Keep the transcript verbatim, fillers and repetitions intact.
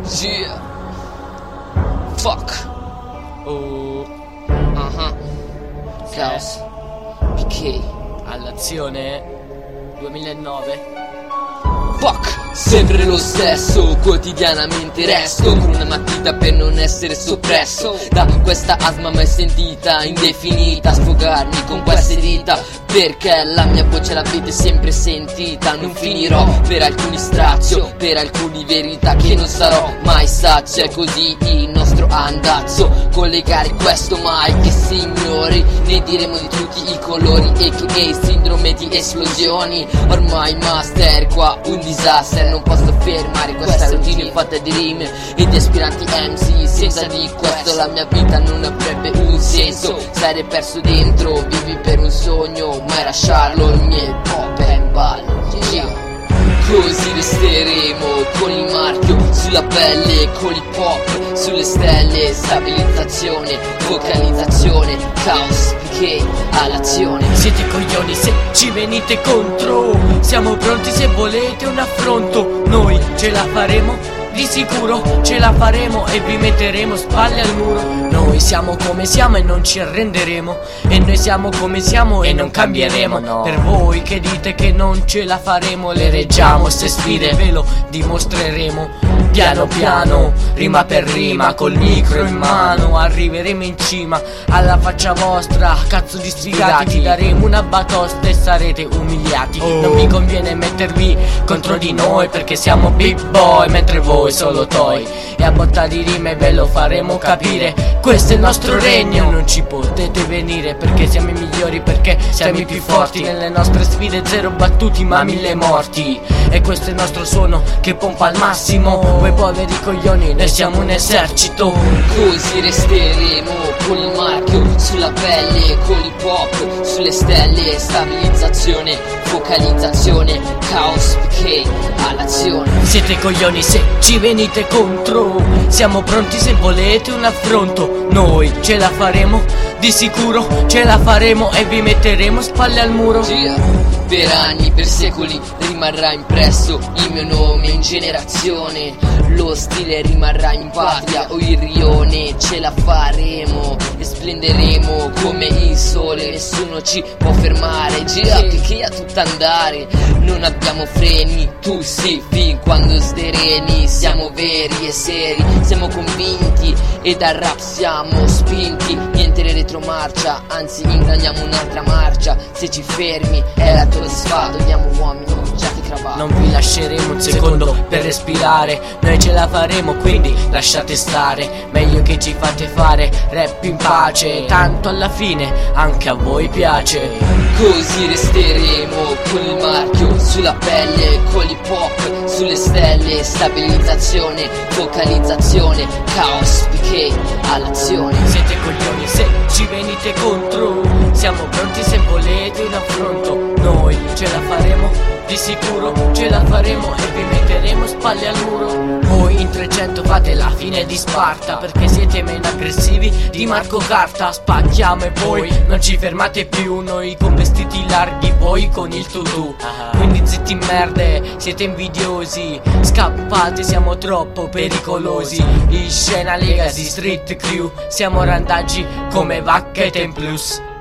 Yeah. Fuck. Oh. Uh-huh. Caos. P K. All'azione duemilanove. Fuck. Sempre lo stesso, quotidianamente resto con una matita per non essere soppresso da questa asma mai sentita, indefinita. Sfogarmi con queste dita perché la mia voce l'avete sempre sentita. Non finirò per alcuni strazio, per alcuni verità che non sarò mai saccia. È così il nostro andazzo, collegare questo mic, signori. Ne diremo di tutti i colori e che sindrome di esplosioni. Ormai master, qua un disastro. Non posso fermare questa routine fatta di rime e di aspiranti M C. Senza di questo la mia vita non avrebbe un senso. Sarei perso dentro, vivi per un sogno, mai lasciarlo, i miei pop è in ballo. Yeah. Così resteremo con il marchio sulla pelle, con il pop sulle stelle. Stabilizzazione, focalizzazione, caos, P K all'azione. Siete coglioni se ci venite contro, siamo pronti se volete un affronto. Noi ce la faremo, di sicuro ce la faremo e vi metteremo spalle al muro. Noi siamo come siamo e non ci arrenderemo, e noi siamo come siamo e non cambieremo. No. Per voi che dite che non ce la faremo, le reggiamo ste sfide, ve lo dimostreremo. Piano piano, rima per rima, col micro in mano arriveremo in cima alla faccia vostra, cazzo di sfigati. Vi daremo una batosta e sarete umiliati. Oh. Non vi conviene mettervi contro di noi perché siamo big boy, mentre voi solo toy. E a botta di rime ve lo faremo capire, questo è il nostro regno. Non ci potete venire perché siamo i migliori, perché siamo i più forti. Nelle nostre sfide zero battuti ma mille morti. E questo è il nostro suono che pompa al massimo. Voi poveri coglioni, noi siamo un esercito. Così resteremo con il marchio sulla pelle, con il pop sulle stelle. Stabilizzazione, focalizzazione, caos, P K all'azione. Siete coglioni se ci venite contro, siamo pronti se volete un affronto. Noi ce la faremo, di sicuro ce la faremo e vi metteremo spalle al muro. Yeah. Per anni, per secoli rimarrà impresso il mio nome in generazione. Lo stile rimarrà in patria o il rione. Ce la faremo e splenderemo come il sole. Nessuno ci può fermare. Gira che a tutto andare. Non abbiamo freni, tu sì, fin quando sdereni. Siamo veri e seri, siamo convinti e dal rap siamo spinti. Niente retromarcia, anzi inganniamo un'altra marcia. Se ci fermi è la tua sfada, diamo uomini, giacche e cravatte. Non vi lasceremo un secondo per respirare, noi ce la faremo quindi lasciate stare. Meglio che ci fate fare rap in pace, tanto alla fine anche a voi piace. Così resteremo con il marchio sulla pelle, con l'hip hop sulle stelle. Stabilizzazione, focalizzazione, caos, P K all'azione. Siete coglioni se ci venite contro, siamo pronti se volete un affronto. Noi ce la faremo, di sicuro ce la faremo e vi metteremo spalle al muro. Voi in trecento fate la fine di Sparta perché siete meno aggressivi di Marco Carta. Spacchiamo e voi non ci fermate più, noi con vestiti larghi, voi con il tutù. Quindi zitti merde, siete invidiosi, scappate, siamo troppo pericolosi. In scena Legacy Street Crew, siamo randaggi come Vacca e Templus.